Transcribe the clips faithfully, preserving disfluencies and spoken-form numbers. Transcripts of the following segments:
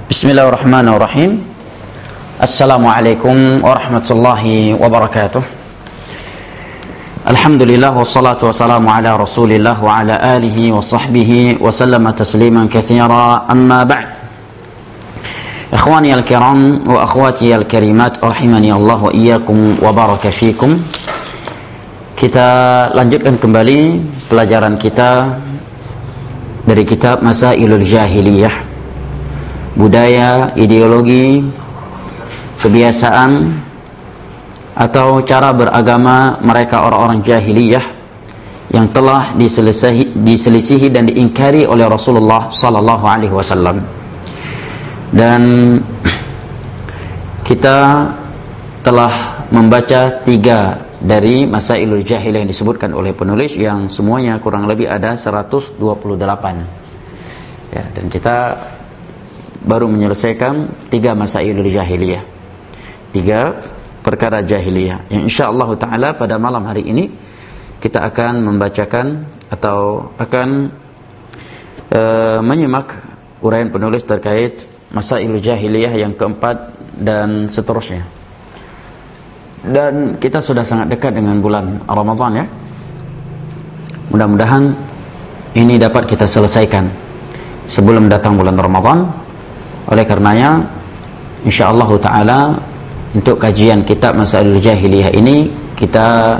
Bismillahirrahmanirrahim. Assalamualaikum warahmatullahi wabarakatuh. Alhamdulillah wassalatu wassalamu ala Rasulillah wa ala alihi wa sahbihi wa sallama tasliman katsira. Amma ba'd. Ikhwani al-kiram wa akhwati al-karimat, rahimani Allah wa iyyakum wa baraka fikum. Kita lanjutkan kembali pelajaran kita dari kitab Masailul Jahiliyah, budaya, ideologi, kebiasaan atau cara beragama mereka orang-orang jahiliyah yang telah diselisihi, diselisihi dan diingkari oleh Rasulullah sallallahu alaihi wasallam. Dan kita telah membaca tiga dari Masailul Jahiliyah yang disebutkan oleh penulis, yang semuanya kurang lebih ada seratus dua puluh delapan. Ya, dan kita baru menyelesaikan tiga Masailul Jahiliyah, tiga perkara jahiliyah, yang insyaallah ta'ala pada malam hari ini kita akan membacakan atau akan e, menyimak uraian penulis terkait Masailul Jahiliyah yang keempat dan seterusnya. Dan kita sudah sangat dekat dengan bulan Ramadan, ya. Mudah-mudahan ini dapat kita selesaikan sebelum datang bulan Ramadan. Oleh karenanya, insyaallah ta'ala untuk kajian kitab Masailul Jahiliyah ini kita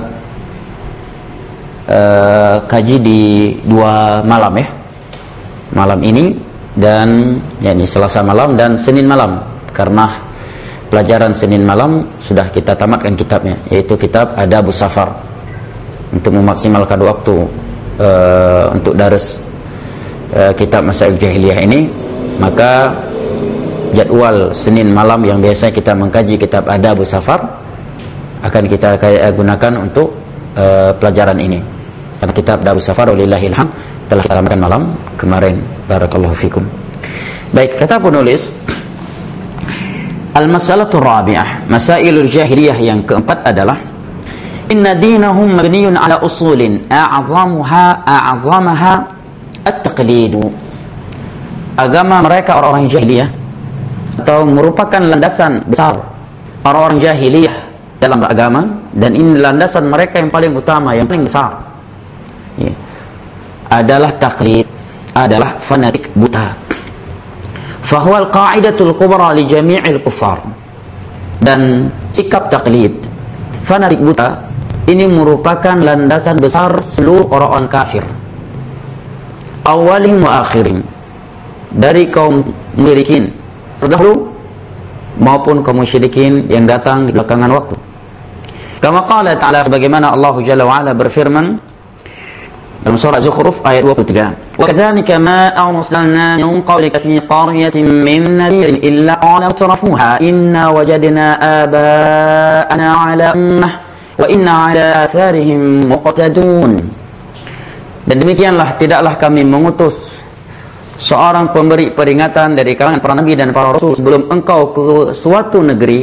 uh, kaji di dua malam, ya. Malam ini dan yakni Selasa malam dan Senin malam, karena pelajaran Senin malam sudah kita tamatkan kitabnya, yaitu kitab Adabus Safar. Untuk memaksimalkan waktu uh, untuk daras uh, kitab Masailul Jahiliyah ini, maka jadwal Senin malam yang biasa kita mengkaji kitab Adabus Safar akan kita gunakan untuk uh, pelajaran ini. Karena kitab Adabus Safar walillahil hamd telah kita tamatkan malam kemarin. Barakallahu fikum. Baik, kata penulis, al-mas'alatur rabi'ah, Masailul Jahiliyah yang keempat adalah inna dinahum mabniyun ala usulin a'zamuha a'zamaha at-taqlidu. Agama mereka orang-orang jahiliyah atau merupakan landasan besar orang-orang jahiliyah dalam beragama, dan ini landasan mereka yang paling utama, yang paling besar, ya, adalah taklid, adalah fanatik buta. Fahuwa al-qa'idatul kubra li jami'il kuffar. Dan sikap taklid, fanatik buta, ini merupakan landasan besar seluruh orang-orang kafir, awalin wa akhirin, dari kaum musyrikin terdahulu maupun kaum musyrikin yang datang di belakangan waktu. Kama qala ta'ala, sebagaimana Allah Jalla wa Ala berfirman dalam surah Zukhruf ayat dua puluh tiga, wa kadzalika ma arsalna min qablika fi qaryatin min nadhirin illa qala mutrafuha inna wajadna aba'ana 'ala ummah wa inna 'ala atharihim muqtadun. Dan demikianlah tidaklah kami mengutus seorang pemberi peringatan dari kalangan para nabi dan para rasul sebelum engkau ke suatu negeri,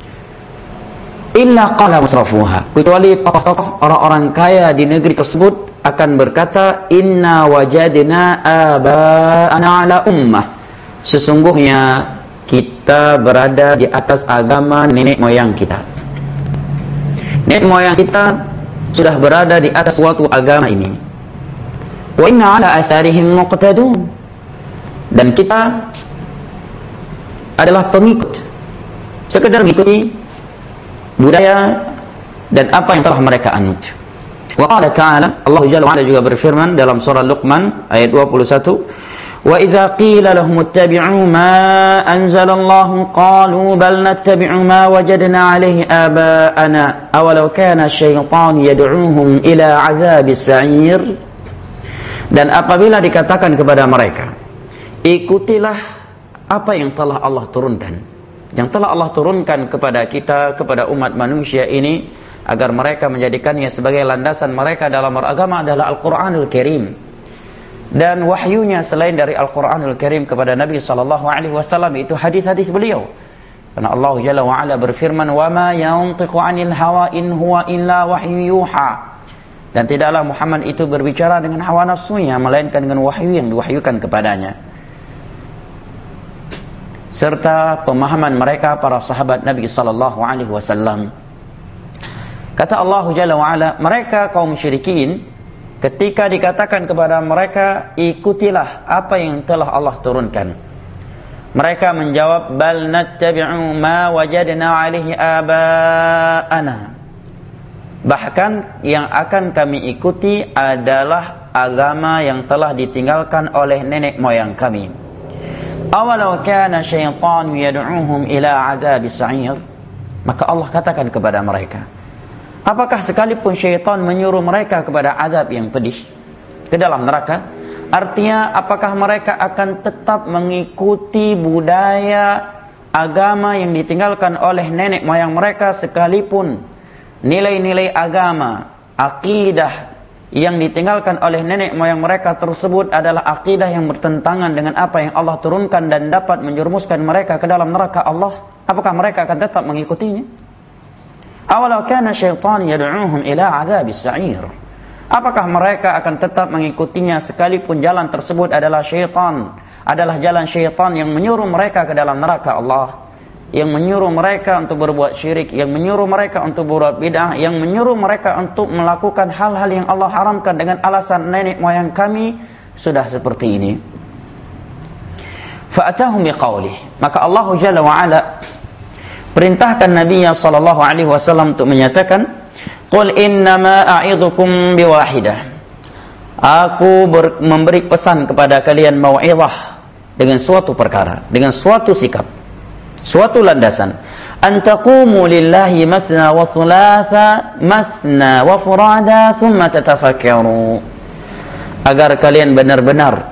illa qala musrafuha, kecuali tokoh-tokoh orang-orang kaya di negeri tersebut akan berkata, inna wajadna aba'ana ala ummah, sesungguhnya kita berada di atas agama nenek moyang kita. Nenek moyang kita sudah berada di atas suatu agama ini. Wa inna ala atharihim muqtadun, dan kita adalah pengikut, sekedar mengikuti budaya dan apa yang telah mereka anut. Wa qala ta'ala, Allah Jalla wa Ala juga berfirman dalam surah Luqman ayat dua puluh satu, wa idza qila lahum ittabi'u ma anzalallahu qalu bal nattabi'u ma wajadna 'alaihi aba'ana awalau kana asy-syaitanu yad'uuhum ila 'adzabis sa'ir. Dan apabila dikatakan kepada mereka, ikutilah apa yang telah Allah turunkan, yang telah Allah turunkan kepada kita, kepada umat manusia ini, agar mereka menjadikannya sebagai landasan mereka dalam beragama, adalah Al-Quranul Karim. Dan wahyunya selain dari Al-Quranul Karim kepada Nabi sallallahu alaihi wasallam itu hadis-hadis beliau. Karena Allah Jalla wa Ala berfirman, wa ma yantiqu 'anil hawa in huwa illa wahyu yuha. Dan tidaklah Muhammad itu berbicara dengan hawa nafsunya, melainkan dengan wahyu yang diwahyukan kepadanya. serta pemahaman mereka para sahabat Nabi sallallahu alaihi wasallam. Kata Allah Jalla wa Ala, mereka kaum musyrikin ketika dikatakan kepada mereka, ikutilah apa yang telah Allah turunkan, mereka menjawab, bal nattabi'u ma wajadna alaihi aba'ana. Bahkan yang akan kami ikuti adalah agama yang telah ditinggalkan oleh nenek moyang kami. Awalau kana syaitan yad'uhum ila adzabis sa'ir. Maka Allah katakan kepada mereka, apakah sekalipun syaitan menyuruh mereka kepada azab yang pedih, ke dalam neraka? Artinya, apakah mereka akan tetap mengikuti budaya agama yang ditinggalkan oleh nenek moyang mereka, sekalipun nilai-nilai agama, akidah yang ditinggalkan oleh nenek moyang mereka tersebut adalah akidah yang bertentangan dengan apa yang Allah turunkan dan dapat menjerumuskan mereka ke dalam neraka Allah? Apakah mereka akan tetap mengikutinya? Awalau kana syaitan yad'uhum ila adzabis sa'ir. Apakah mereka akan tetap mengikutinya sekalipun jalan tersebut adalah syaitan, adalah jalan syaitan yang menyuruh mereka ke dalam neraka Allah, yang menyuruh mereka untuk berbuat syirik, yang menyuruh mereka untuk berbuat bid'ah, yang menyuruh mereka untuk melakukan hal-hal yang Allah haramkan dengan alasan nenek moyang kami sudah seperti ini. Fa'atahum biqaulih. Maka Allah Jalla wa Ala perintahkan Nabi sallallahu alaihi wasallam untuk menyatakan, qul innama a'idhukum biwahidah. Aku ber, memberi pesan kepada kalian mau'izah dengan suatu perkara, dengan suatu sikap, suatu landasan. An taqumu lillahi mathna wa thulatha, mathna wa furada, thumma tatafakkaru. Agar kalian benar-benar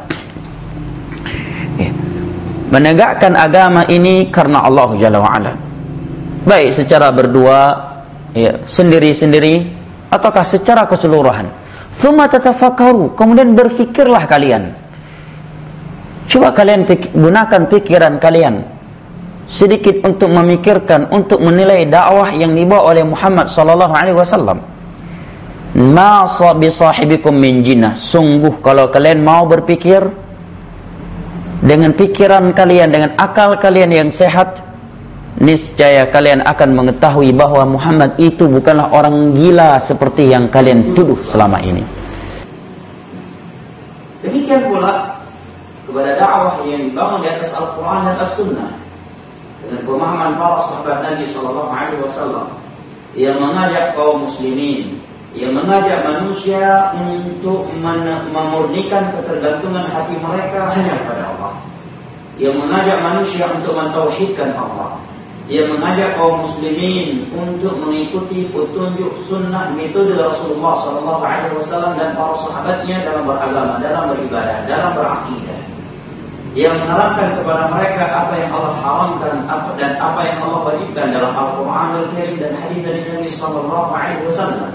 menegakkan agama ini karena Allah Jalla wa Ala, baik secara berdua, ya, sendiri-sendiri, ataukah secara keseluruhan. Tsumma tatafakkaru, kemudian berfikirlah kalian. Coba kalian pik- gunakan pikiran kalian sedikit untuk memikirkan, untuk menilai dakwah yang dibawa oleh Muhammad sallallahu alaihi wasallam. Ma bi sahibikum min jinnah. Sungguh kalau kalian mau berpikir dengan pikiran kalian, dengan akal kalian yang sehat, niscaya kalian akan mengetahui bahwa Muhammad itu bukanlah orang gila seperti yang kalian tuduh selama ini. Demikian pula kepada dakwah yang dibangun di atas Al-Quran dan As-Sunnah dengan pemahaman para sahabat Nabi sallallahu alaihi wasallam yang mengajak kaum muslimin, yang mengajak manusia untuk memurnikan ketergantungan hati mereka hanya kepada Allah, yang mengajak manusia untuk mentauhidkan Allah, yang mengajak kaum muslimin untuk mengikuti petunjuk sunnah metode Rasulullah sallallahu alaihi wasallam dan para sahabatnya dalam beragama, dalam beribadah, dalam berakidah, yang menerangkan kepada mereka apa yang Allah haramkan apa dan apa yang Allah wajibkan dalam Al-Quran Al-Karim dan hadis dari Nabi sallallahu alaihi wasallam.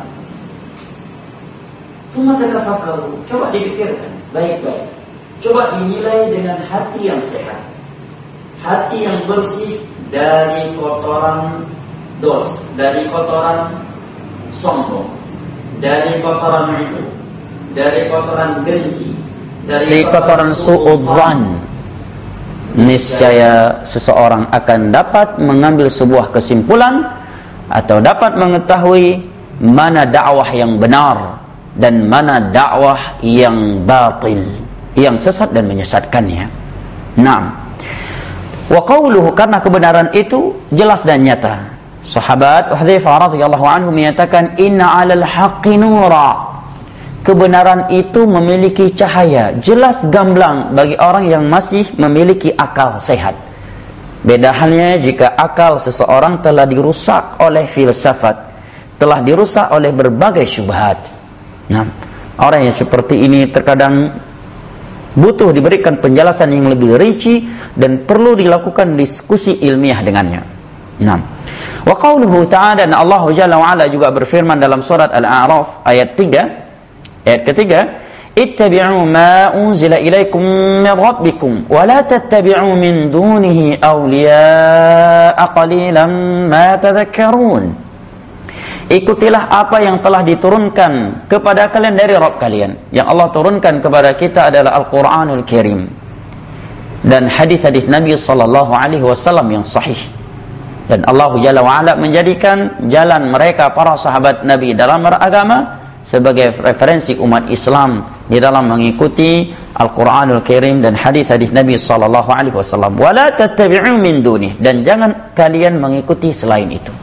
Cuma tatafakkaru, coba dipikirkan baik-baik, coba dinilai dengan hati yang sehat, hati yang bersih dari kotoran dos, dari kotoran sombong, dari kotoran itu, dari kotoran dengki, dari kotoran suudzan. Niscaya seseorang akan dapat mengambil sebuah kesimpulan atau dapat mengetahui mana dakwah yang benar dan mana dakwah yang batil, yang sesat dan menyesatkannya. Naam. Wa qawluhu, karena kebenaran itu jelas dan nyata. Sahabat Hudzaifah radhiyallahu anhu menyatakan, inna 'alal haqqi nura. Kebenaran itu memiliki cahaya jelas gamblang bagi orang yang masih memiliki akal sehat. Beda halnya jika akal seseorang telah dirusak oleh filsafat, telah dirusak oleh berbagai syubhat. Nah, orang yang seperti ini terkadang butuh diberikan penjelasan yang lebih rinci dan perlu dilakukan diskusi ilmiah dengannya. Nah, wa qauluhu ta'ala, dan Allah Jalla wa Ala juga berfirman dalam surat Al-A'raf ayat tiga, ayat ketiga, ittabi'u ma unzila ilaikum min rabbikum wa la tattabi'u min dunihi awliya'a qalilan ma tadhakkarun. Ikutilah apa yang telah diturunkan kepada kalian dari Rabb kalian. Yang Allah turunkan kepada kita adalah Al-Quranul Karim. dan hadis-hadis Nabi sallallahu alaihi wasallam yang sahih. Dan Allah Jalla wa Ala menjadikan jalan mereka para sahabat Nabi dalam beragama sebagai referensi umat Islam di dalam mengikuti Al-Qur'anul Karim dan hadis-hadis Nabi sallallahu alaihi wasallam. Wala tattabi'u min dunih, dan jangan kalian mengikuti selain itu.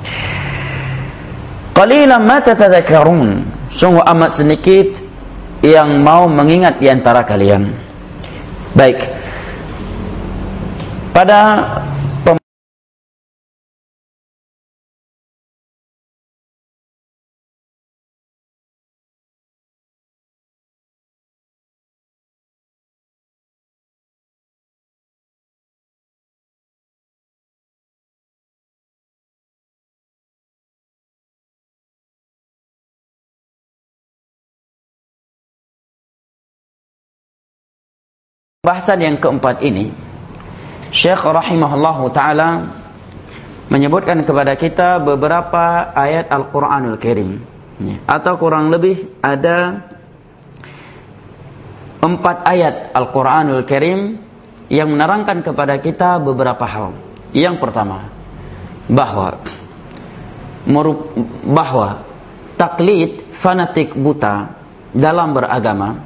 Qalilan ma tatadhakkarun, sungguh amat sedikit yang mau mengingat di antara kalian. Baik. Pada bahasan yang keempat ini, Syekh rahimahullahu ta'ala menyebutkan kepada kita beberapa ayat Al-Quranul Karim, atau kurang lebih ada empat ayat Al-Quranul Karim yang menerangkan kepada kita beberapa hal. Yang pertama, bahwa bahwa taklid fanatik buta dalam beragama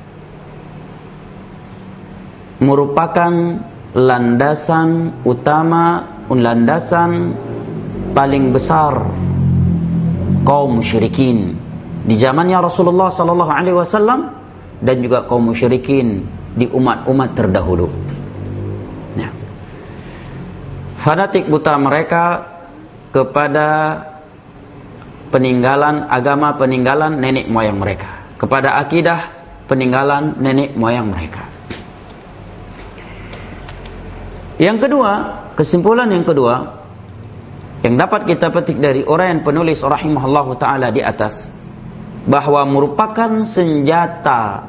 merupakan landasan utama, landasan paling besar kaum musyrikin di zamannya Rasulullah sallallahu alaihi wasallam dan juga kaum musyrikin di umat-umat terdahulu. Nah, fanatik buta mereka kepada peninggalan agama, peninggalan nenek moyang mereka, kepada akidah peninggalan nenek moyang mereka. Yang kedua, kesimpulan yang kedua yang dapat kita petik dari uraian penulis rahimahullahu ta'ala di atas, bahwa merupakan senjata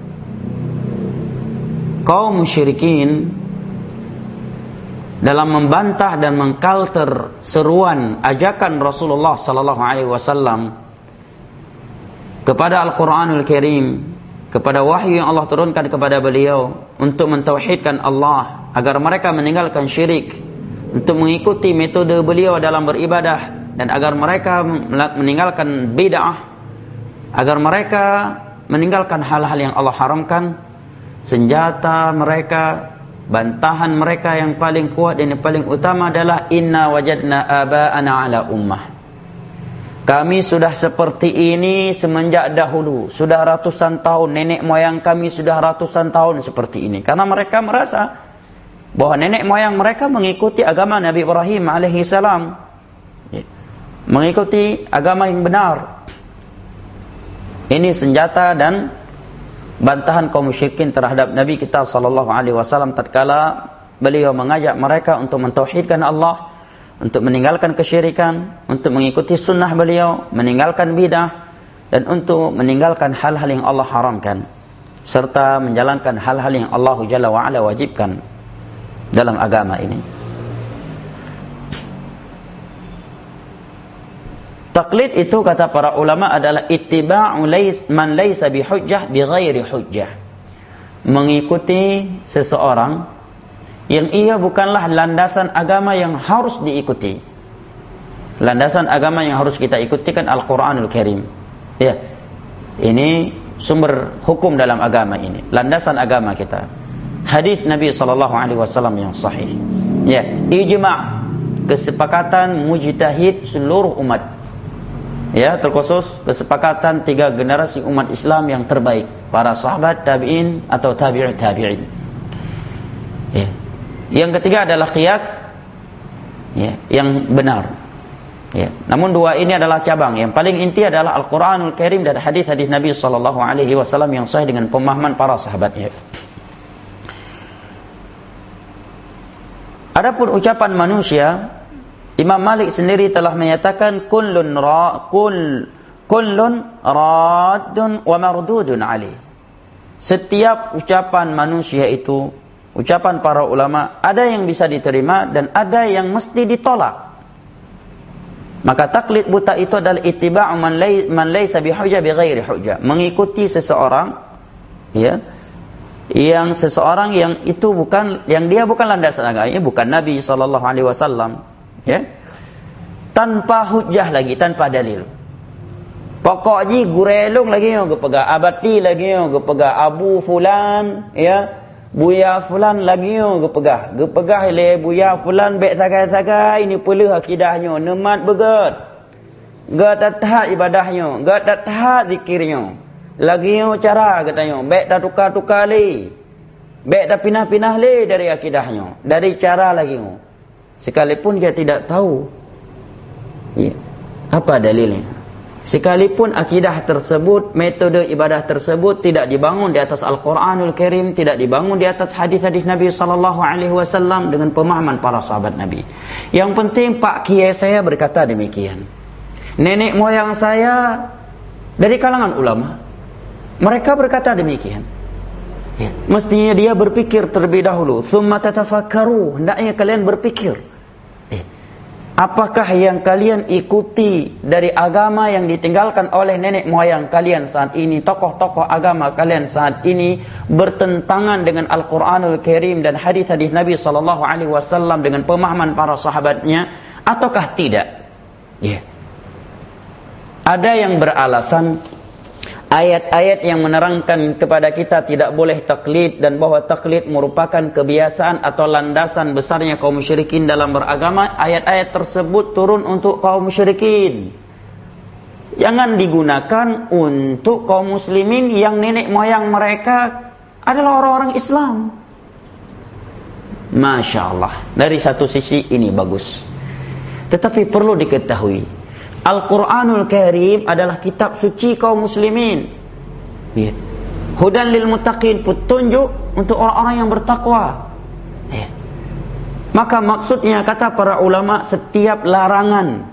kaum musyrikin dalam membantah dan mengkalter seruan ajakan Rasulullah sallallahu alaihi wasallam kepada Al-Qur'anul Karim, kepada wahyu yang Allah turunkan kepada beliau untuk mentauhidkan Allah, agar mereka meninggalkan syirik, untuk mengikuti metode beliau dalam beribadah, dan agar mereka meninggalkan bid'ah, agar mereka meninggalkan hal-hal yang Allah haramkan. Senjata mereka, bantahan mereka yang paling kuat dan yang paling utama adalah inna wajadna aba'ana ala ummah. Kami sudah seperti ini semenjak dahulu, sudah ratusan tahun, nenek moyang kami sudah ratusan tahun seperti ini. Karena mereka merasa bahwa nenek moyang mereka mengikuti agama Nabi Ibrahim alaihi salam, mengikuti agama yang benar. Ini senjata dan bantahan kaum musyrikin terhadap Nabi kita sallallahu alaihi wasallam tatkala beliau mengajak mereka untuk mentauhidkan Allah, untuk meninggalkan kesyirikan, untuk mengikuti sunnah beliau, meninggalkan bidah, dan untuk meninggalkan hal-hal yang Allah haramkan, serta menjalankan hal-hal yang Allah Jalla wa'ala wajibkan dalam agama ini. Taklid itu kata para ulama adalah ittiba'u lais man laisa bihujjah bighairi hujjah. Mengikuti seseorang yang ia bukanlah landasan agama yang harus diikuti. Landasan agama yang harus kita ikuti kan Al-Qur'anul Karim. Ya. Ini sumber hukum dalam agama ini, landasan agama kita. Hadis Nabi sallallahu alaihi wasallam yang sahih. Ya, ijma', kesepakatan mujtahid seluruh umat. Ya, terkhusus kesepakatan tiga generasi umat Islam yang terbaik, para sahabat, tabi'in atau tabi'ut tabi'in. Ya. Yang ketiga adalah qiyas, ya, yang benar. Ya. Namun dua ini adalah cabang. Yang paling inti adalah Al-Qur'anul Karim dan hadis-hadis Nabi sallallahu alaihi wasallam yang sahih dengan pemahaman para sahabatnya. Adapun ucapan manusia, Imam Malik sendiri telah menyatakan kullun ra kull kullun raddun wa mardudun alaih. Setiap ucapan manusia itu, ucapan para ulama, ada yang bisa diterima dan ada yang mesti ditolak. Maka taklid buta itu adalah ittiba'u man lay, man laysa bihujjah bighairi hujjah, mengikuti seseorang, ya, yang seseorang yang itu bukan, yang dia bukan landasan agamanya, bukan Nabi sallallahu alaihi wasallam, ya. Tanpa hujjah lagi, tanpa dalil. Pokoknya gurelung lagi yo gepega abati lagi yo gepega Abu Fulan, ya. Buya Fulan lagi yo gepega. Gepega le buya Fulan bek sagai-sagai ini pelu akidahnya, nemat beget. Gak datah ibadahnya, gak datah zikirnya. Lagi yo cara katanya, baik dah tukar-tukar li. Baik dah pinah-pinah li dari akidahnya, dari cara lagi yo. Sekalipun dia tidak tahu ya, apa dalilnya. Sekalipun akidah tersebut, metode ibadah tersebut tidak dibangun di atas Al-Quranul Karim, tidak dibangun di atas hadis-hadis Nabi sallallahu alaihi wasallam dengan pemahaman para sahabat Nabi. Yang penting Pak Kiai saya berkata demikian. Nenek moyang saya dari kalangan ulama, mereka berkata demikian. Ya. Mestinya dia berpikir terlebih dahulu. Tsumma tatafakkaru. Hendaknya kalian berpikir. Ya. Apakah yang kalian ikuti dari agama yang ditinggalkan oleh nenek moyang kalian saat ini, tokoh-tokoh agama kalian saat ini, bertentangan dengan Al-Quranul Karim dan hadis-hadis Nabi sallallahu alaihi wasallam dengan pemahaman para sahabatnya, ataukah tidak? Ya. Ada yang beralasan ayat-ayat yang menerangkan kepada kita tidak boleh taklid dan bahwa taklid merupakan kebiasaan atau landasan besarnya kaum musyrikin dalam beragama. Ayat-ayat tersebut turun untuk kaum musyrikin. Jangan digunakan untuk kaum muslimin yang nenek moyang mereka adalah orang-orang Islam. Masya Allah. Dari satu sisi ini bagus. Tetapi perlu diketahui, Al-Quranul Karim adalah kitab suci kaum muslimin. Ya. Hudan lil muttaqin, petunjuk untuk orang-orang yang bertakwa. Ya. Maka maksudnya kata para ulama, setiap larangan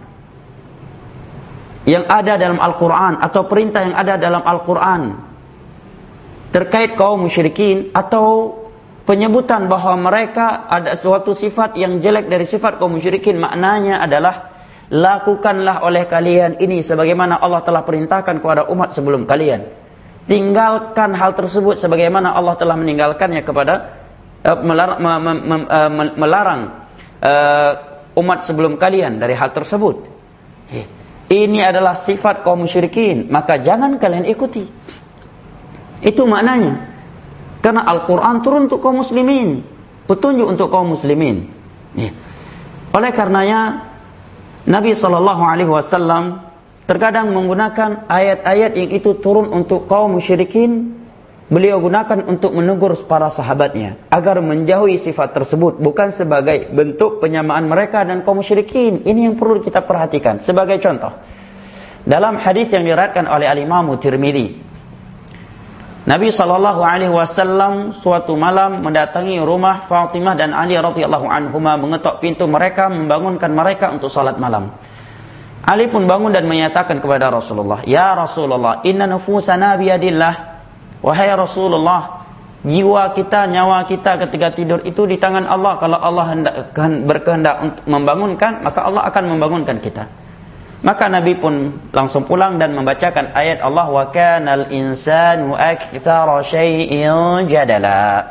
yang ada dalam Al-Quran atau perintah yang ada dalam Al-Quran terkait kaum musyrikin atau penyebutan bahawa mereka ada suatu sifat yang jelek dari sifat kaum musyrikin, maknanya adalah lakukanlah oleh kalian ini sebagaimana Allah telah perintahkan kepada umat sebelum kalian. Tinggalkan hal tersebut sebagaimana Allah telah meninggalkannya kepada uh, melarang, me, me, me, uh, melarang uh, umat sebelum kalian dari hal tersebut. Ini adalah sifat kaum musyrikin, maka jangan kalian ikuti. Itu maknanya. Karena Al-Quran turun untuk kaum muslimin, petunjuk untuk kaum muslimin. Oleh karenanya Nabi sallallahu alaihi wasallam terkadang menggunakan ayat-ayat yang itu turun untuk kaum musyrikin. Beliau gunakan untuk menegur para sahabatnya agar menjauhi sifat tersebut, bukan sebagai bentuk penyamaan mereka dan kaum musyrikin. Ini yang perlu kita perhatikan. Sebagai contoh, dalam hadis yang diriwayatkan oleh Al-Imam Tirmidzi, Nabi sallallahu alaihi wasallam suatu malam mendatangi rumah Fatimah dan Ali radhiyallahu anhuma, mengetok pintu mereka, membangunkan mereka untuk salat malam. Ali pun bangun dan menyatakan kepada Rasulullah, "Ya Rasulullah, inna nufusana biyadillah." Wahai Rasulullah, jiwa kita, nyawa kita ketika tidur itu di tangan Allah. Kalau Allah hendak, berkehendak untuk membangunkan, maka Allah akan membangunkan kita. Maka Nabi pun langsung pulang dan membacakan ayat Allah, wa kanal insanu aktsara syai'in jadala.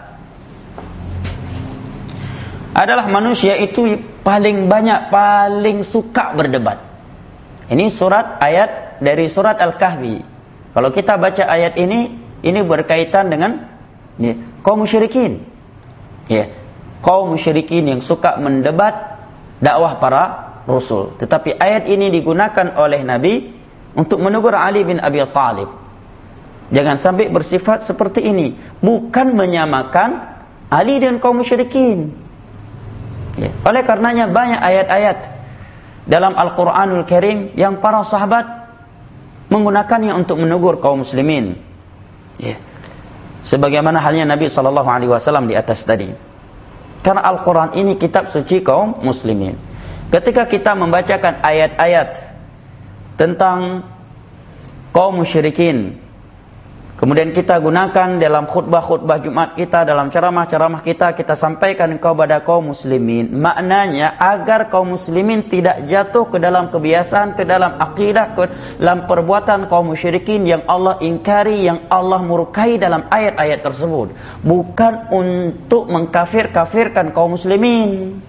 Adalah manusia itu paling banyak, paling suka berdebat. Ini surat ayat dari surat Al-Kahfi. Kalau kita baca ayat ini, ini berkaitan dengan ya, kaum musyrikin. Ya, kaum musyrikin yang suka mendebat dakwah para Rasul. Tetapi ayat ini digunakan oleh Nabi untuk menegur Ali bin Abi Thalib. Jangan sampai bersifat seperti ini. Bukan menyamakan Ali dan kaum musyrikin. Ya. Oleh karenanya banyak ayat-ayat dalam Al-Quranul Karim yang para sahabat menggunakannya untuk menegur kaum muslimin. Ya. Sebagaimana halnya Nabi sallallahu alaihi wasallam di atas tadi. Karena Al-Quran ini kitab suci kaum muslimin. Ketika kita membacakan ayat-ayat tentang kaum musyrikin, Kemudian kita gunakan dalam khutbah-khutbah Jumat kita, dalam ceramah-ceramah kita, kita sampaikan kepada kaum muslimin. Maknanya agar kaum muslimin tidak jatuh ke dalam kebiasaan, ke dalam akidah, ke dalam perbuatan kaum musyrikin yang Allah ingkari, yang Allah murkai dalam ayat-ayat tersebut. Bukan untuk mengkafir-kafirkan kaum muslimin.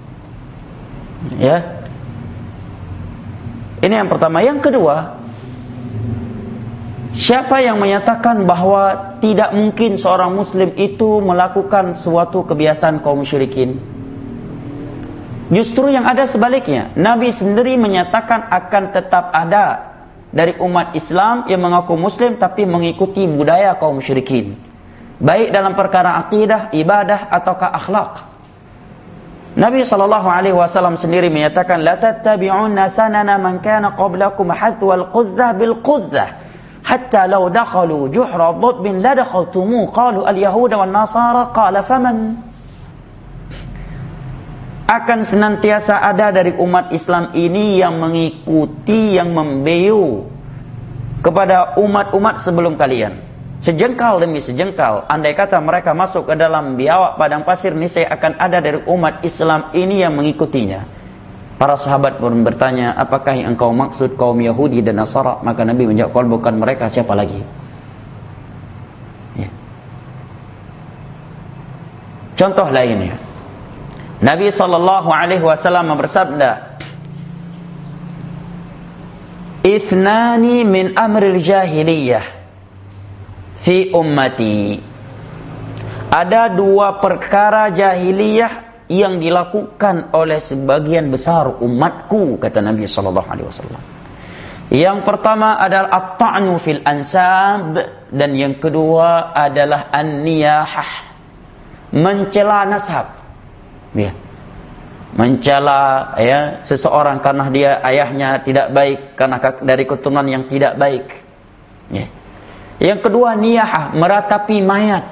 Ya. Ini yang pertama. Yang kedua, siapa yang menyatakan bahwa tidak mungkin seorang muslim itu melakukan suatu kebiasaan kaum musyrikin? Justru yang ada sebaliknya. Nabi sendiri menyatakan akan tetap ada dari umat Islam yang mengaku muslim tapi mengikuti budaya kaum musyrikin. Baik dalam perkara akidah, ibadah ataukah akhlak. Nabi sallallahu alaihi wasallam sendiri menyatakan la tattabi'unna sanana man kana qablakum hathwal qudzah bil qudzah. Hatta law dakhalu juhra dhabbin la dakhaltumu qalu al-yahuda wan nasara qala faman. Akan senantiasa ada dari umat Islam ini yang mengikuti, yang membeu kepada umat-umat sebelum kalian, sejengkal demi sejengkal. Andai kata mereka masuk ke dalam biawak padang pasir, niscaya akan ada dari umat Islam ini yang mengikutinya. Para sahabat pun bertanya, apakah yang engkau maksud kaum Yahudi dan Nasara? Maka Nabi menjawab, kalau bukan mereka siapa lagi? Ya. Contoh lainnya, Nabi sallallahu alaihi wasallam bersabda, "Ithnani min amril jahiliyah fi ummati." Ada dua perkara jahiliyah yang dilakukan oleh sebagian besar umatku, kata Nabi sallallahu alaihi wasallam. Yang pertama adalah at-ta'nu fil ansab, dan yang kedua adalah an-niyahah, mencela nasab. Ya. Mencela ya seseorang karena dia ayahnya tidak baik, karena dari keturunan yang tidak baik. Ya. Yang kedua niyahah, meratapi mayat.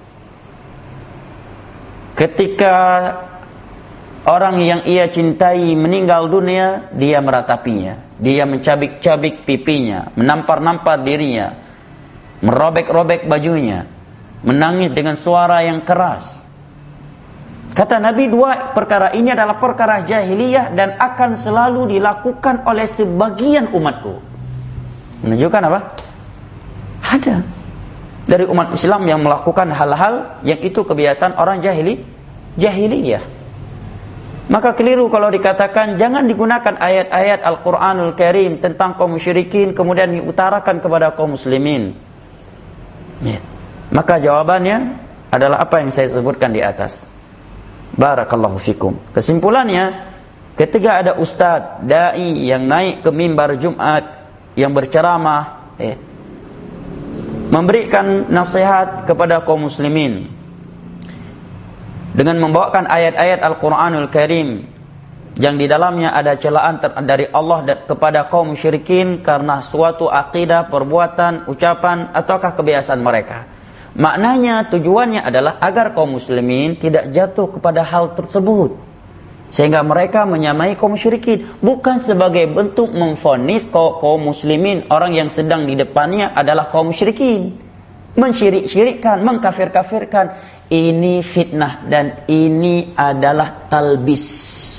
Ketika orang yang ia cintai meninggal dunia, dia meratapinya. Dia mencabik-cabik pipinya, menampar-nampar dirinya, merobek-robek bajunya, menangis dengan suara yang keras. Kata Nabi, dua perkara ini adalah perkara jahiliyah dan akan selalu dilakukan oleh sebagian umatku. Menunjukkan apa? Ada dari umat Islam yang melakukan hal-hal yang itu kebiasaan orang jahili, jahiliyah. Maka keliru kalau dikatakan jangan digunakan ayat-ayat Al-Quranul Karim tentang kaum musyrikin kemudian diutarakan kepada kaum muslimin. Ya. Maka jawabannya adalah apa yang saya sebutkan di atas. Barakallahu fikum. Kesimpulannya, ketika ada ustaz, da'i yang naik ke mimbar Jumat, yang berceramah, ya, memberikan nasihat kepada kaum muslimin dengan membawakan ayat-ayat Al-Quranul Karim yang di dalamnya ada celaan dari Allah kepada kaum musyrikin karena suatu akidah, perbuatan, ucapan ataukah kebiasaan mereka. Maknanya tujuannya adalah agar kaum muslimin tidak jatuh kepada hal tersebut, sehingga mereka menyamai kaum musyrikin, bukan sebagai bentuk memvonis kaum muslimin orang yang sedang di depannya adalah kaum musyrikin, mensyirik-syirikkan, mengkafir-kafirkan. Ini fitnah dan ini adalah talbis,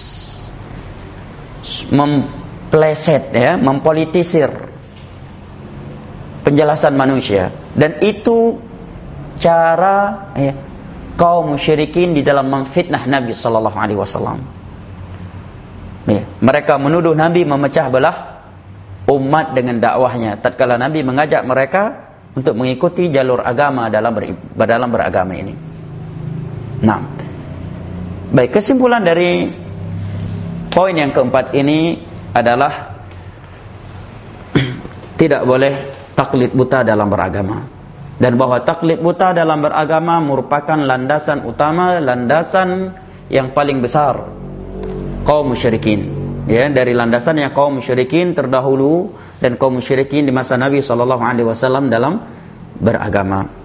mempleset ya, mempolitisir penjelasan manusia, dan itu cara ya, kaum musyrikin di dalam memfitnah Nabi sallallahu alaihi wasallam. Ya, mereka menuduh Nabi memecah belah umat dengan dakwahnya tatkala Nabi mengajak mereka untuk mengikuti jalur agama dalam ber, dalam beragama ini. Nah, baik, kesimpulan dari poin yang keempat ini adalah tidak boleh taklid buta dalam beragama, dan bahwa taklid buta dalam beragama merupakan landasan utama, landasan yang paling besar kaum musyrikin. Ya, dari landasannya kaum musyrikin terdahulu dan kaum musyrikin di masa Nabi sallallahu alaihi wasallam dalam beragama.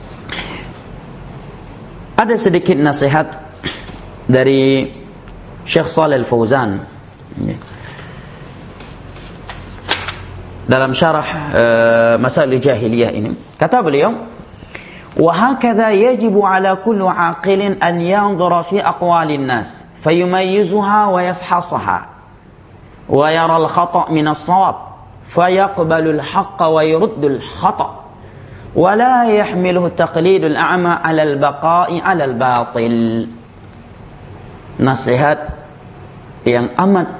Ada sedikit nasihat dari Syekh Shalih Al-Fauzan dalam syarah uh, Masail Jahiliyah ini, kata beliau, wa hakadha yajibu ala kulli aqilin an yanzura fi aqwalin nas fayumayyizuha wa yafhasaha wa yara al-khata' min as-shawab fayaqbalu al-haqqa wa yuruddu al-khata' wa la yahmiluhu taqlidul a'ma 'ala al-baqa'i 'ala al-batil. Nasihat yang amat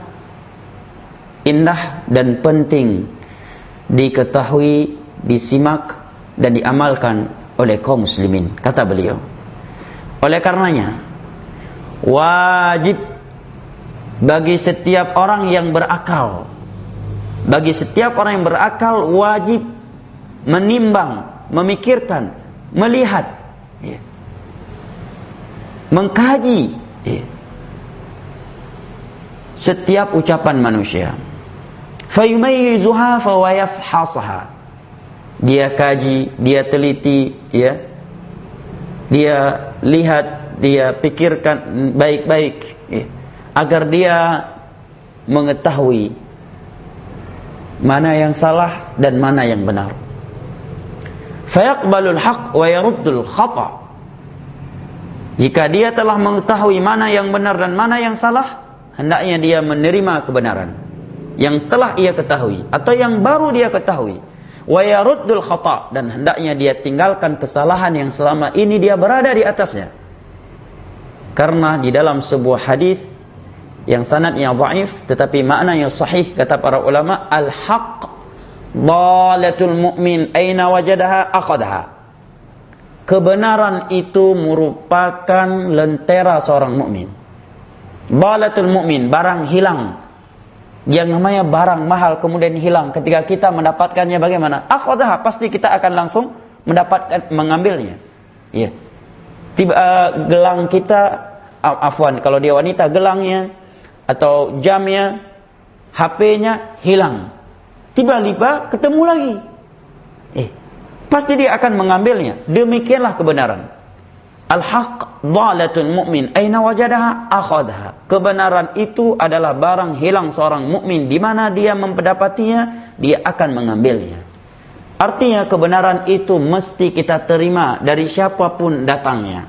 indah dan penting diketahui, disimak dan diamalkan oleh kaum muslimin, kata beliau. Oleh karenanya wajib bagi setiap orang yang berakal, bagi setiap orang yang berakal wajib menimbang, memikirkan, melihat, ya, mengkaji, ya, setiap ucapan manusia. Fayumayyizuha fa yafhasaha. Dia kaji, dia teliti, ya. Dia lihat, dia pikirkan baik-baik, ya, agar dia mengetahui mana yang salah dan mana yang benar. Fayaqbalul haqq wa yaruddul khata'. Jika dia telah mengetahui mana yang benar dan mana yang salah, hendaknya dia menerima kebenaran yang telah ia ketahui atau yang baru dia ketahui. Wa yaruddul khata', dan hendaknya dia tinggalkan kesalahan yang selama ini dia berada di atasnya. Karena di dalam sebuah hadis yang sanadnya dhaif tetapi maknanya sahih, kata para ulama, al-haq dalatul mu'min aina wajadaha akhadha. Kebenaran itu merupakan lentera seorang mukmin. Dalatul mu'min, barang hilang. Yang namanya barang mahal kemudian hilang, ketika kita mendapatkannya bagaimana? Akhadha, pasti kita akan langsung mendapatkan, mengambilnya. Ya. Tiba uh, gelang kita, uh, afwan, kalau dia wanita gelangnya atau jamnya, H P-nya hilang. Tiba-tiba ketemu lagi. Eh, pasti dia akan mengambilnya. Demikianlah kebenaran. Al-haq dhalatul mu'min aina wajadaha akhadha. Kebenaran itu adalah barang hilang seorang mukmin, di mana dia mendapatinya, dia akan mengambilnya. Artinya kebenaran itu mesti kita terima dari siapapun datangnya.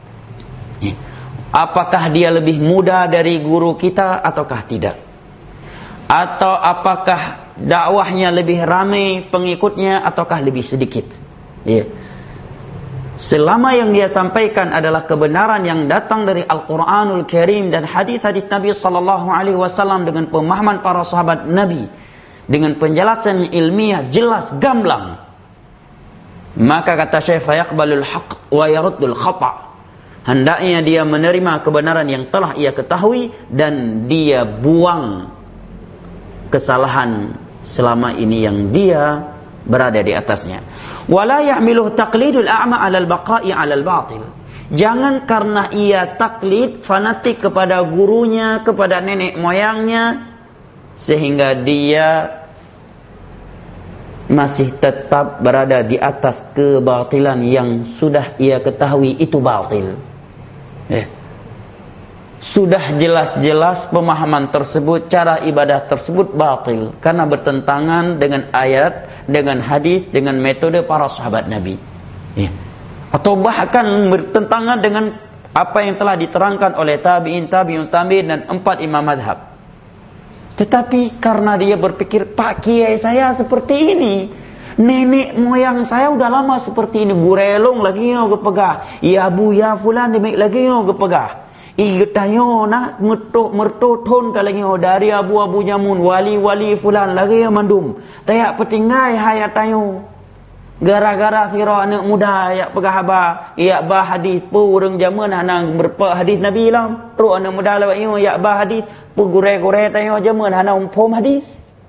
Apakah dia lebih muda dari guru kita ataukah tidak? Atau apakah dakwahnya lebih ramai pengikutnya ataukah lebih sedikit? Ya. Selama yang dia sampaikan adalah kebenaran yang datang dari Al-Quranul Karim dan hadis-hadis Nabi sallallahu alaihi wasallam dengan pemahaman para sahabat Nabi, dengan penjelasan ilmiah jelas gamblang, maka kata Syekh, fayaqbalul haqq wa yaruddul khata'. Hendaknya dia menerima kebenaran yang telah ia ketahui dan dia buang kesalahan selama ini yang dia berada di atasnya. Wala ya'miluhu taqlidul a'ma 'alal baqa'i 'alal batil. Jangan karena ia taklid fanatik kepada gurunya, kepada nenek moyangnya, sehingga dia masih tetap berada di atas kebatilan yang sudah ia ketahui itu batil. Eh. Sudah jelas-jelas pemahaman tersebut, cara ibadah tersebut batil karena bertentangan dengan ayat, dengan hadis, dengan metode para sahabat Nabi. Ya. Atau bahkan bertentangan dengan apa yang telah diterangkan oleh tabi'in, tabi'un tabi'in dan empat imam madhab. Tetapi karena dia berpikir, Pak Kiai saya seperti ini, nenek moyang saya udah lama seperti ini, gurelong lagi yo gepegah, ya bu ya fulan demik lagi yo gepegah. Igetayo nak merto merto thon kalangyo dari abu-abu nyamun wali-wali fulan lagi mandum. Tayak petinggai hayatayo. Gara-gara kira anak muda yak pegah aba, yak bah hadis pu urang zaman hanang berpa hadis Nabi lam. Ru anak muda lawak yo yak bah hadis pu gure-gure tayo zaman hanang umpom hadis.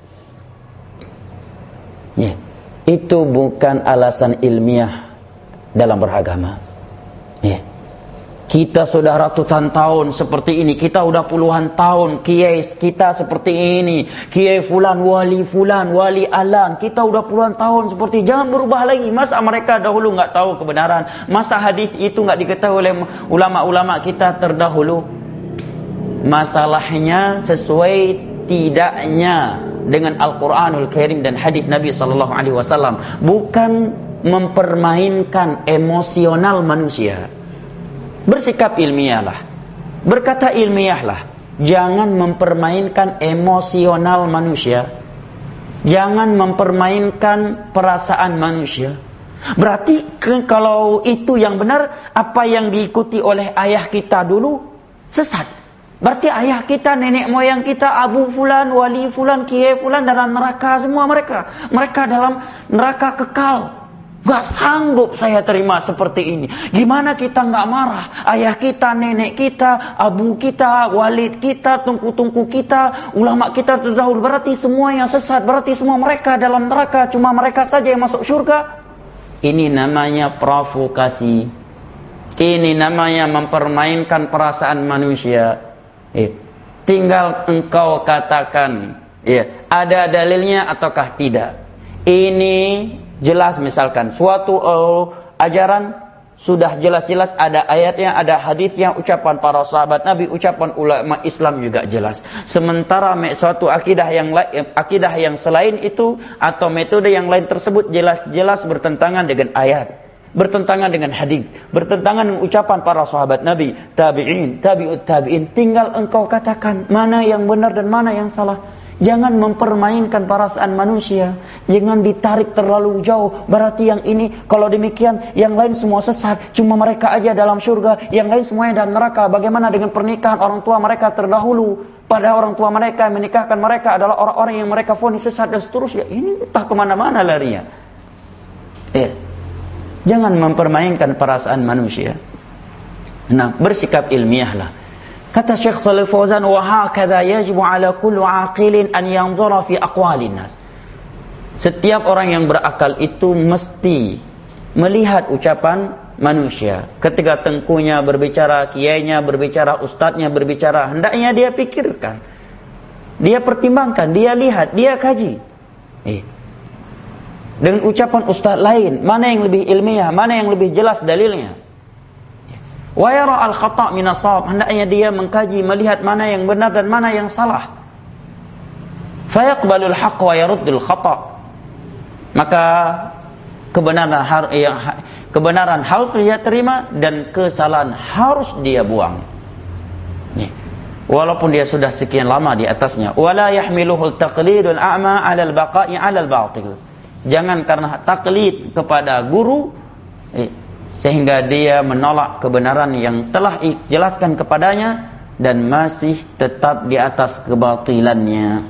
Ya. Itu bukan alasan ilmiah dalam beragama. Ya. Kita sudah ratusan tahun seperti ini. Kita sudah puluhan tahun. Kiai kita seperti ini. Kiai fulan, wali fulan, wali alan. Kita sudah puluhan tahun seperti. Jangan berubah lagi. Masa mereka dahulu enggak tahu kebenaran? Masa hadis itu enggak diketahui oleh ulama-ulama kita terdahulu? Masalahnya sesuai tidaknya dengan Al-Quranul Karim dan hadis Nabi sallallahu alaihi wasallam, bukan mempermainkan emosional manusia. Bersikap ilmiahlah, berkata ilmiahlah, jangan mempermainkan emosional manusia, jangan mempermainkan perasaan manusia. Berarti kalau itu yang benar, apa yang diikuti oleh ayah kita dulu sesat. Berarti ayah kita, nenek moyang kita, Abu Fulan, Wali Fulan, Kiai Fulan dalam neraka semua mereka. Mereka dalam neraka kekal. Gak sanggup saya terima seperti ini. Gimana kita gak marah? Ayah kita, nenek kita, abu kita, walid kita, tungku-tungku kita, ulama kita terdahulu. Berarti semua yang sesat. Berarti semua mereka dalam neraka. Cuma mereka saja yang masuk surga. Ini namanya provokasi. Ini namanya mempermainkan perasaan manusia. Eh, tinggal engkau katakan, ya, ada dalilnya ataukah tidak. Ini jelas, misalkan suatu uh, ajaran sudah jelas-jelas ada ayatnya, ada hadisnya, ucapan para sahabat Nabi, ucapan ulama Islam juga jelas. Sementara suatu akidah yang lain, akidah yang selain itu atau metode yang lain tersebut jelas-jelas bertentangan dengan ayat, bertentangan dengan hadis, bertentangan dengan ucapan para sahabat Nabi, tabi'in, tabi'ut tabi'in. Tinggal engkau katakan mana yang benar dan mana yang salah. Jangan mempermainkan perasaan manusia. Jangan ditarik terlalu jauh. Berarti yang ini, kalau demikian, yang lain semua sesat. Cuma mereka aja dalam surga, yang lain semuanya dalam neraka. Bagaimana dengan pernikahan orang tua mereka terdahulu? Padahal orang tua mereka yang menikahkan mereka adalah orang-orang yang mereka vonis sesat dan seterusnya. Ini entah kemana-mana larinya. Ya. Jangan mempermainkan perasaan manusia. Nah, bersikap ilmiahlah. Kata Syekh Shalih Fauzan, wa hakadha yajibu ala kulli aqilin an yanzura fi aqwalin nas. Setiap orang yang berakal itu mesti melihat ucapan manusia. Ketika tengkunya berbicara, kiainya berbicara, ustadznya berbicara, hendaknya dia pikirkan, dia pertimbangkan, dia lihat, dia kaji. Eh. Dengan ucapan ustadz lain, mana yang lebih ilmiah, mana yang lebih jelas dalilnya. Wa yara al-khata' min as-shawab, hendaknya dia mengkaji, melihat mana yang benar dan mana yang salah. Fa yaqbalu al-haqq wa yaruddu al-khata'. Maka kebenaran harus kebenaran harus dia terima dan kesalahan harus dia buang. Nih. Walaupun dia sudah sekian lama di atasnya. Wala yahmiluhu al-taqlidul a'ma 'ala al-baqa'i 'ala al-batil. Jangan karena taklid kepada guru eh, sehingga dia menolak kebenaran yang telah dijelaskan kepadanya dan masih tetap di atas kebatilannya.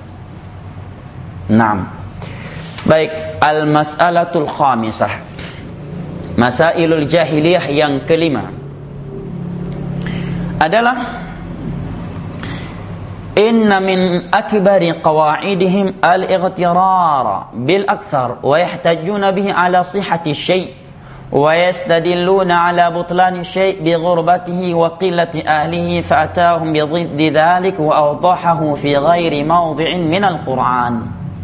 Naam. Baik, al-mas'alatul khamisah. Masailul jahiliyah yang kelima adalah inna min akbari qawa'idihim al-ightirar bil akthar wa yahtajuna bihi ala sihhati syai' ويستدلون على بطلان الشيء بغربته وقلة أهله فأتاهم بضد ذلك وأوضحه في غير موضع من القرآن.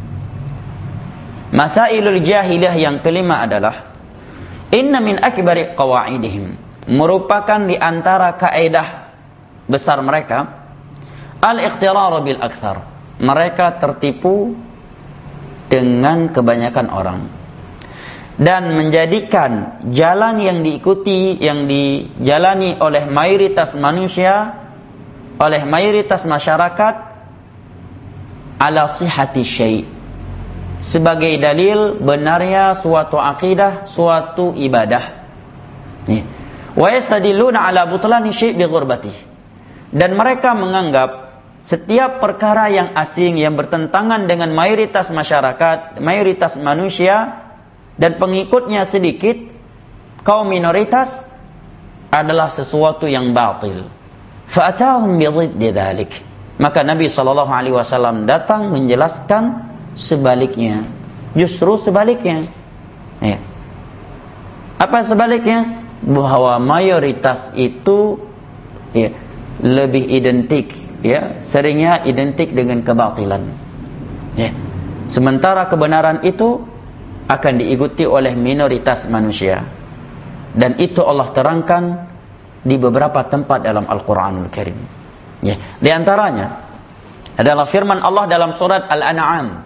Masailul jahiliyah yang kelima adalah inna min akbari qawaidihim, merupakan di antara kaidah besar mereka al-iqtirar bil akthar, mereka tertipu dengan kebanyakan orang dan menjadikan jalan yang diikuti, yang dijalani oleh mayoritas manusia, oleh mayoritas masyarakat, ala sihhati syai', sebagai dalil benarnya suatu akidah, suatu ibadah. Wa yastadilluna ala butlani syai' bi ghurbatihi, dan mereka menganggap setiap perkara yang asing yang bertentangan dengan mayoritas masyarakat, mayoritas manusia dan pengikutnya sedikit, kaum minoritas, adalah sesuatu yang batil. Fa'atahum bidhiddi dzalik. Maka Nabi sallallahu alaihi wasallam datang menjelaskan sebaliknya. Justru sebaliknya. Ya. Apa sebaliknya? Bahwa mayoritas itu ya, lebih identik, ya, seringnya identik dengan kebatilan. Ya. Sementara kebenaran itu akan diikuti oleh minoritas manusia. Dan itu Allah terangkan di beberapa tempat dalam Al-Quranul Karim. Ya, di antaranya adalah firman Allah dalam surat Al-An'am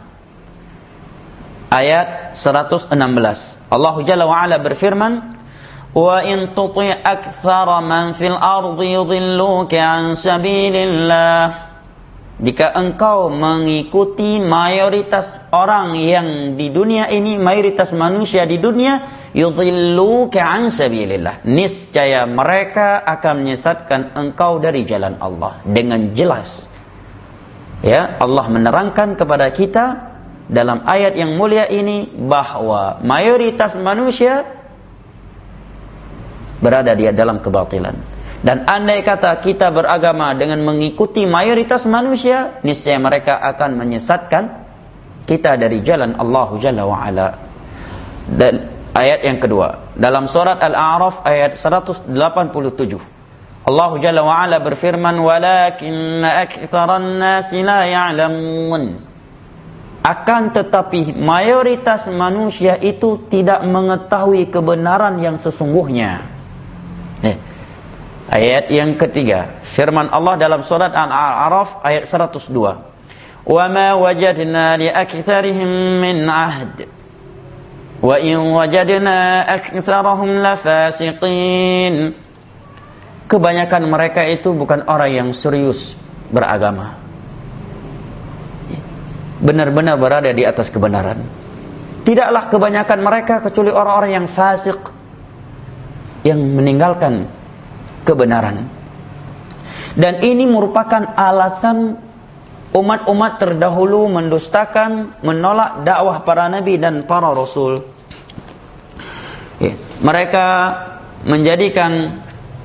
ayat seratus enam belas. Allah Jalla wa Ala berfirman, "Wa in tuti' aktsara man fil ardi yudhilluka 'an sabilillah." Jika engkau mengikuti mayoritas orang yang di dunia ini, mayoritas manusia di dunia, yudhilluka 'an sabilillah, niscaya mereka akan menyesatkan engkau dari jalan Allah. Dengan jelas, ya, Allah menerangkan kepada kita dalam ayat yang mulia ini bahwa mayoritas manusia berada di dalam kebatilan. Dan andai kata kita beragama dengan mengikuti mayoritas manusia, niscaya mereka akan menyesatkan kita dari jalan Allah Jalla wa Ala. Dan ayat yang kedua dalam surat Al-A'raf ayat seratus delapan puluh tujuh, Allah Jalla wa Ala berfirman, "Walakinna aktsaran nasi la ya'lamun." Akan tetapi mayoritas manusia itu tidak mengetahui kebenaran yang sesungguhnya. Eh. Ayat yang ketiga, firman Allah dalam surat Al-A'raf ayat seratus dua, "Wa ma wajadna li aktsarihim min 'ahd wa in wajadna aktsarahum lafasiqin." Kebanyakan mereka itu bukan orang yang serius beragama, benar-benar berada di atas kebenaran. Tidaklah kebanyakan mereka kecuali orang-orang yang fasik, yang meninggalkan kebenaran. Dan ini merupakan alasan umat-umat terdahulu mendustakan, menolak dakwah para nabi dan para rasul. Ya, mereka menjadikan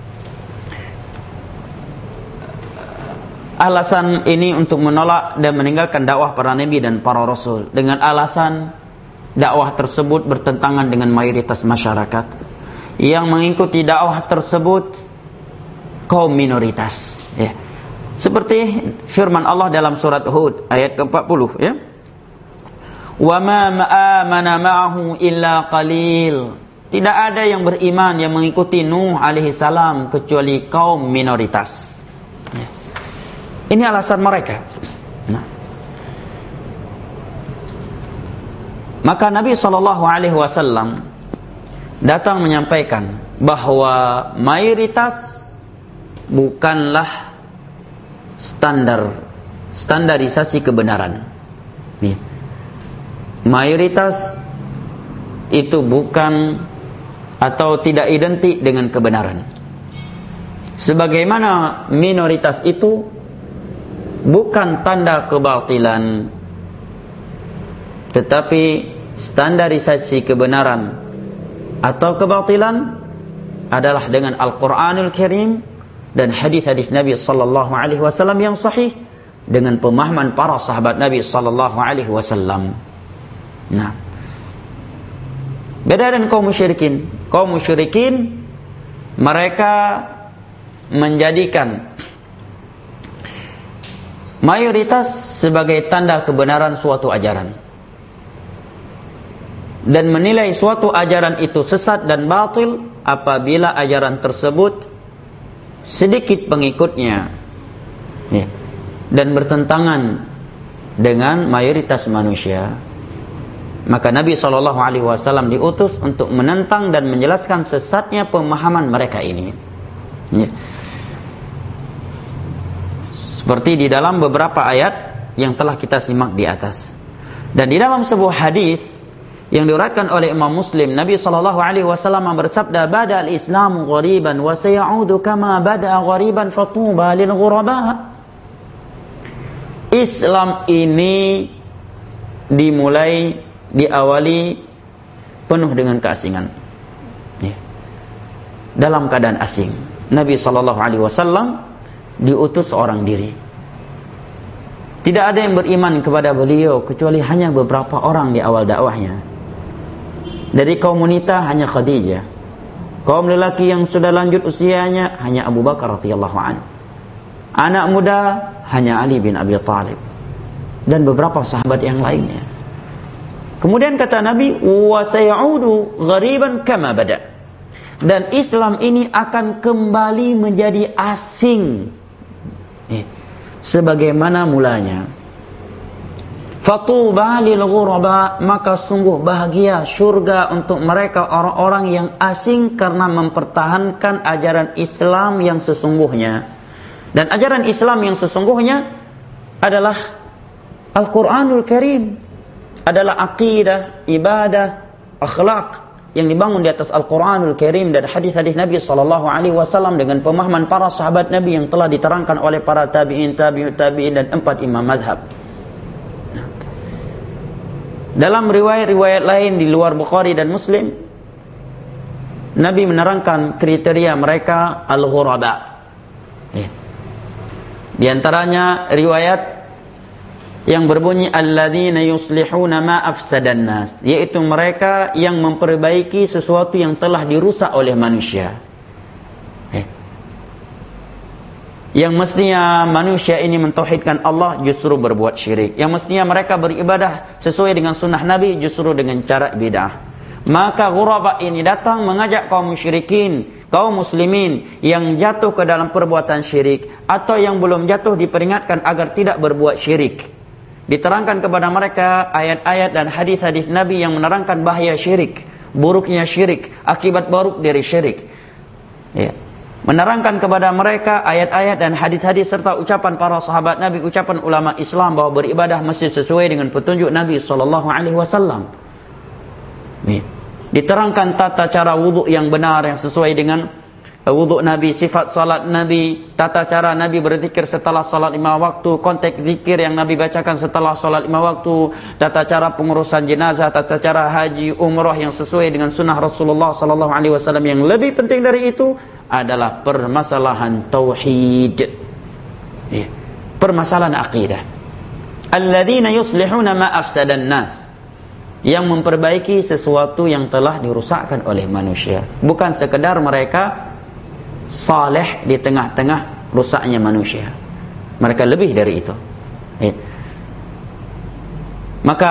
alasan ini untuk menolak dan meninggalkan dakwah para nabi dan para rasul dengan alasan dakwah tersebut bertentangan dengan mayoritas masyarakat. Yang mengikuti dakwah tersebut kaum minoritas, ya. Seperti firman Allah dalam surat Hud ayat ke empat puluh, ya. "Wa ma amana ma'ahu illa qalil." Tidak ada yang beriman yang mengikuti Nuh alaihi salam kecuali kaum minoritas. Ya. Ini alasan mereka. Nah. Maka Nabi sallallahu alaihi wasallam datang menyampaikan bahwa mayoritas bukanlah standar standarisasi kebenaran. Nih. Mayoritas itu bukan atau tidak identik dengan kebenaran. Sebagaimana minoritas itu bukan tanda kebatilan, tetapi standarisasi kebenaran atau kebatilan adalah dengan Al-Quranul Karim dan hadis-hadis Nabi sallallahu alaihi wasallam yang sahih dengan pemahaman para sahabat Nabi sallallahu alaihi wasallam. Nah, beda dengan kaum musyrikin. Kaum musyrikin mereka menjadikan mayoritas sebagai tanda kebenaran suatu ajaran dan menilai suatu ajaran itu sesat dan batil apabila ajaran tersebut sedikit pengikutnya, ya, dan bertentangan dengan mayoritas manusia. Maka Nabi shallallahu alaihi wasallam diutus untuk menentang dan menjelaskan sesatnya pemahaman mereka ini, ya. Seperti di dalam beberapa ayat yang telah kita simak di atas. Dan di dalam sebuah hadis yang diriwayatkan oleh Imam Muslim, Nabi sallallahu alaihi wasallam bersabda, "Bada al-Islamu ghariban wa sayaudu kama bada ghariban fatuba lil ghuraba." Islam ini dimulai, diawali penuh dengan keasingan, ya, dalam keadaan asing. Nabi sallallahu alaihi wasallam diutus seorang diri. Tidak ada yang beriman kepada beliau kecuali hanya beberapa orang di awal dakwahnya. Dari kaum wanita hanya Khadijah. Kaum lelaki yang sudah lanjut usianya hanya Abu Bakar radhiyallahu anhu. Anak muda hanya Ali bin Abi Thalib dan beberapa sahabat yang lainnya. Kemudian kata Nabi, "Wa sayaudu ghariban kama bada." Dan Islam ini akan kembali menjadi asing, eh, sebagaimana mulanya. Fatuba lil ghuraba, maka sungguh bahagia surga untuk mereka orang-orang yang asing karena mempertahankan ajaran Islam yang sesungguhnya. Dan ajaran Islam yang sesungguhnya adalah Al-Quranul Karim, adalah aqidah, ibadah, akhlak yang dibangun di atas Al-Quranul Karim dan hadis-hadis Nabi sallallahu alaihi wasallam dengan pemahaman para sahabat Nabi yang telah diterangkan oleh para tabi'in, tabi'ut tabi'in dan empat imam mazhab. Dalam riwayat-riwayat lain di luar Bukhari dan Muslim, Nabi menerangkan kriteria mereka al-ghuraba. Ya. Di antaranya riwayat yang berbunyi alladzina yuslihuna ma afsadan nas, yaitu mereka yang memperbaiki sesuatu yang telah dirusak oleh manusia. Yang mestinya manusia ini mentauhidkan Allah justru berbuat syirik. Yang mestinya mereka beribadah sesuai dengan sunnah Nabi justru dengan cara bid'ah. Maka ghuraba ini datang mengajak kaum musyrikin, kaum muslimin yang jatuh ke dalam perbuatan syirik atau yang belum jatuh diperingatkan agar tidak berbuat syirik. Diterangkan kepada mereka ayat-ayat dan hadis-hadis Nabi yang menerangkan bahaya syirik, buruknya syirik, akibat buruk dari syirik. Ya. Menerangkan kepada mereka ayat-ayat dan hadis-hadis serta ucapan para sahabat Nabi, ucapan ulama Islam bahwa beribadah mesti sesuai dengan petunjuk Nabi sallallahu alaihi wasallam. Diterangkan tata cara wuduk yang benar yang sesuai dengan wuduk Nabi, sifat salat Nabi, tata cara Nabi berzikir setelah salat lima waktu, konteks zikir yang Nabi bacakan setelah salat lima waktu, tata cara pengurusan jenazah, tata cara haji, umrah yang sesuai dengan sunnah Rasulullah sallallahu alaihi wasallam. Yang lebih penting dari itu adalah permasalahan tauhid, ya, permasalahan akidah. Alladzina yuslihuna ma afsadan nas, yang memperbaiki sesuatu yang telah dirusakkan oleh manusia. Bukan sekedar mereka saleh di tengah-tengah rusaknya manusia, mereka lebih dari itu. Ya. Maka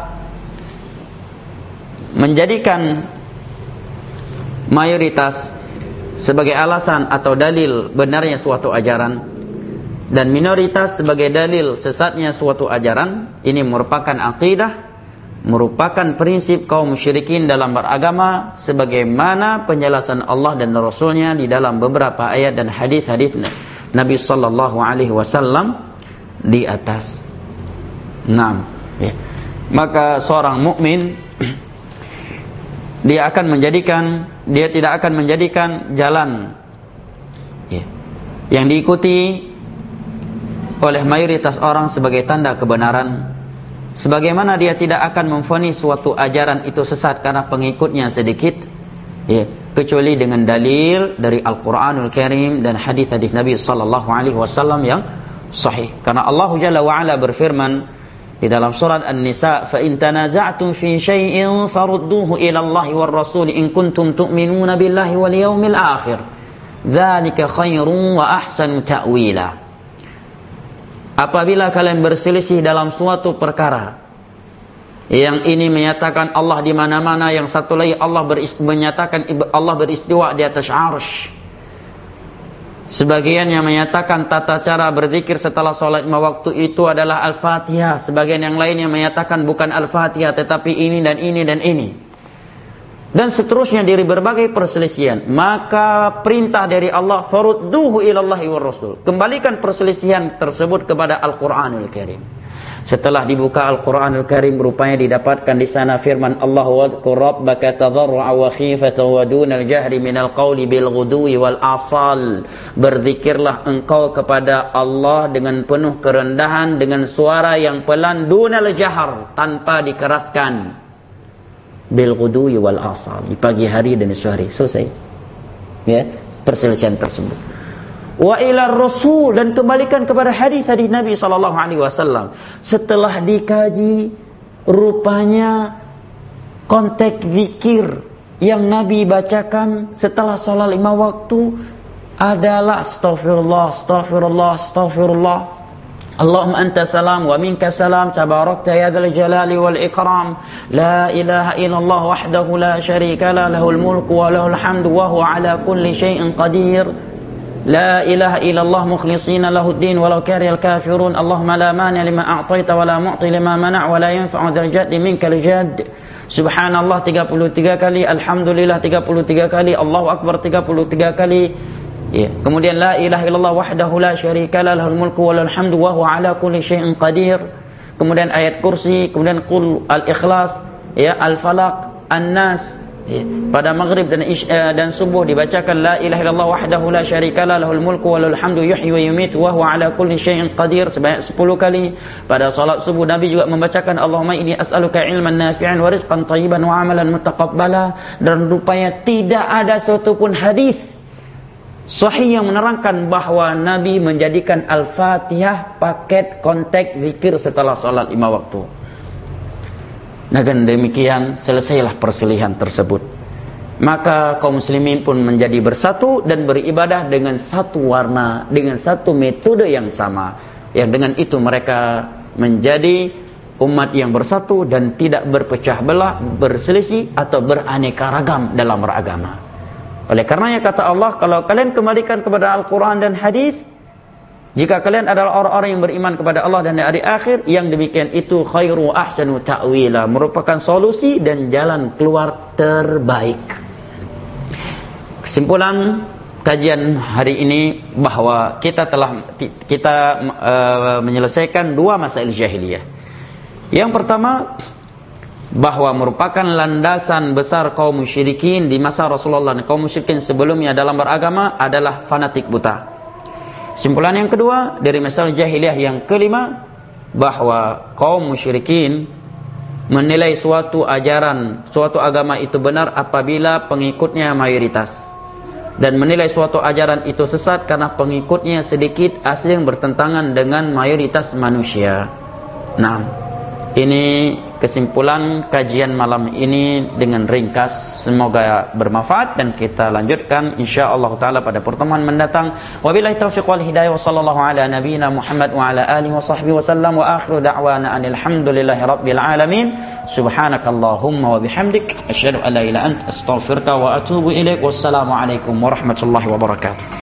menjadikan mayoritas sebagai alasan atau dalil benarnya suatu ajaran dan minoritas sebagai dalil sesatnya suatu ajaran, ini merupakan akidah, merupakan prinsip kaum musyrikin dalam beragama, sebagaimana penjelasan Allah dan Rasulnya di dalam beberapa ayat dan hadis-hadis Nabi sallallahu alaihi wasallam di atas. Naam, ya. Maka seorang mukmin dia akan menjadikan, dia tidak akan menjadikan jalan, ya, yang diikuti oleh mayoritas orang sebagai tanda kebenaran, sebagaimana dia tidak akan memvonis suatu ajaran itu sesat karena pengikutnya sedikit, ya, kecuali dengan dalil dari Al-Quranul Karim dan hadis-hadis Nabi sallallahu alaihi wasallam yang sahih. Karena Allah Jalla wa Ala berfirman di dalam surat An-Nisa, fa in tanaza'tum fi syai'in farudduhu ila Allah war Rasul in kuntum tu'minuna billahi wal yawmil akhir. Dzalika khairun wa ahsanu ta'wila. Apabila kalian berselisih dalam suatu perkara, yang ini menyatakan Allah di mana-mana, yang satu lagi Allah berist- menyatakan Allah beristiwa di atas arsy. Sebagian yang menyatakan tata cara berzikir setelah sholat lima waktu itu adalah Al-Fatihah. Sebagian yang lain yang menyatakan bukan Al-Fatihah tetapi ini dan ini dan ini. Dan seterusnya dari berbagai perselisihan. Maka perintah dari Allah, farudduhu ilallahi war Rasul. Kembalikan perselisihan tersebut kepada Al-Quranul Karim. Setelah dibuka Al-Quranul Karim, rupanya didapatkan di sana firman Allah, wadhkur rabbaka tadarru'a wa khifatan wa dunal jahri minal qawli bil ghudwi wal asal. Berzikirlah engkau kepada Allah dengan penuh kerendahan, dengan suara yang pelan, dunal jahr, tanpa dikeraskan, bil ghudwi wal asal, di pagi hari dan di sore hari. Selesai, ya, perselisihan tersebut. Wa ila Rasul, dan kembalikan kepada hadis-hadis Nabi sallallahu alaihi wasallam. Setelah dikaji, rupanya konteks zikir yang Nabi bacakan setelah salat lima waktu adalah astaghfirullah, astaghfirullah, astaghfirullah. Allahumma anta salam wa minka salam, tabarakta ya dzal jalali wal ikram, la ilaha illallah wahdahu la syarika la, lahul mulku wa lahul hamdu wa huwa ala kulli syai'in qadir. La ilaha illallah mukhlishina lahuddin walau karihal kafirun. Allahumma la mani lima a'taita wa la mu'ti lima mana' wa la yanfa'u dzal jaddi minkal jadd. Subhanallah tiga puluh tiga kali, alhamdulillah tiga puluh tiga kali, Allahu akbar tiga puluh tiga kali. Ya. Kemudian la ilaha illallah wahdahu la syarika lah, lahul mulku wa lahul hamdu wa huwa ala kulli syai'in qadir. Kemudian ayat kursi, kemudian qul al-ikhlas, ya, al-falaq, an-nas. Ya. Pada maghrib dan isya dan subuh dibacakan la ilaha illallah wahdahu la syarika lah, lahul mulku wa lahul hamdu yuhyi wa yumiitu wa huwa ala kulli syai'in qadir sebanyak sepuluh kali. Pada salat subuh Nabi juga membacakan Allahumma inni as'aluka ilman nafi'an wa rizqan thayyiban wa amalan mutaqabbala. Dan rupanya tidak ada satu pun hadis sahih yang menerangkan bahwa Nabi menjadikan Al-Fatihah paket kontak zikir setelah salat lima waktu. Dengan demikian selesailah perselisihan tersebut. Maka kaum muslimin pun menjadi bersatu dan beribadah dengan satu warna, dengan satu metode yang sama. Yang dengan itu mereka menjadi umat yang bersatu dan tidak berpecah belah, berselisih atau beraneka ragam dalam beragama. Oleh karenanya kata Allah, kalau kalian kembalikan kepada Al-Quran dan hadis, jika kalian adalah orang-orang yang beriman kepada Allah dan hari akhir, yang demikian itu khairu ahsanu ta'wila, merupakan solusi dan jalan keluar terbaik. Kesimpulan kajian hari ini bahwa kita telah kita uh, menyelesaikan dua masail jahiliyah. Yang pertama, bahwa merupakan landasan besar kaum musyrikin di masa Rasulullah dan kaum musyrikin sebelumnya dalam beragama adalah fanatik buta. Kesimpulan yang kedua dari masalah jahiliyah yang kelima, bahwa kaum musyrikin menilai suatu ajaran, suatu agama itu benar apabila pengikutnya mayoritas, dan menilai suatu ajaran itu sesat karena pengikutnya sedikit, asal yang bertentangan dengan mayoritas manusia. Nah, ini kesimpulan kajian malam ini dengan ringkas. Semoga bermanfaat dan kita lanjutkan insyaallah taala pada pertemuan mendatang. Wabillahi taufiq wal hidayah wa sallallahu ala nabiyyina Muhammad wa ala alihi wa sahbihi wasallam wa akhiru da'wana alhamdulillahi rabbil alamin. Subhanakallahumma wa bihamdik asyhadu an la ilaha illa anta astaghfiruka wa atubu ilaik. Wassalamu alaikum warahmatullahi wabarakatuh.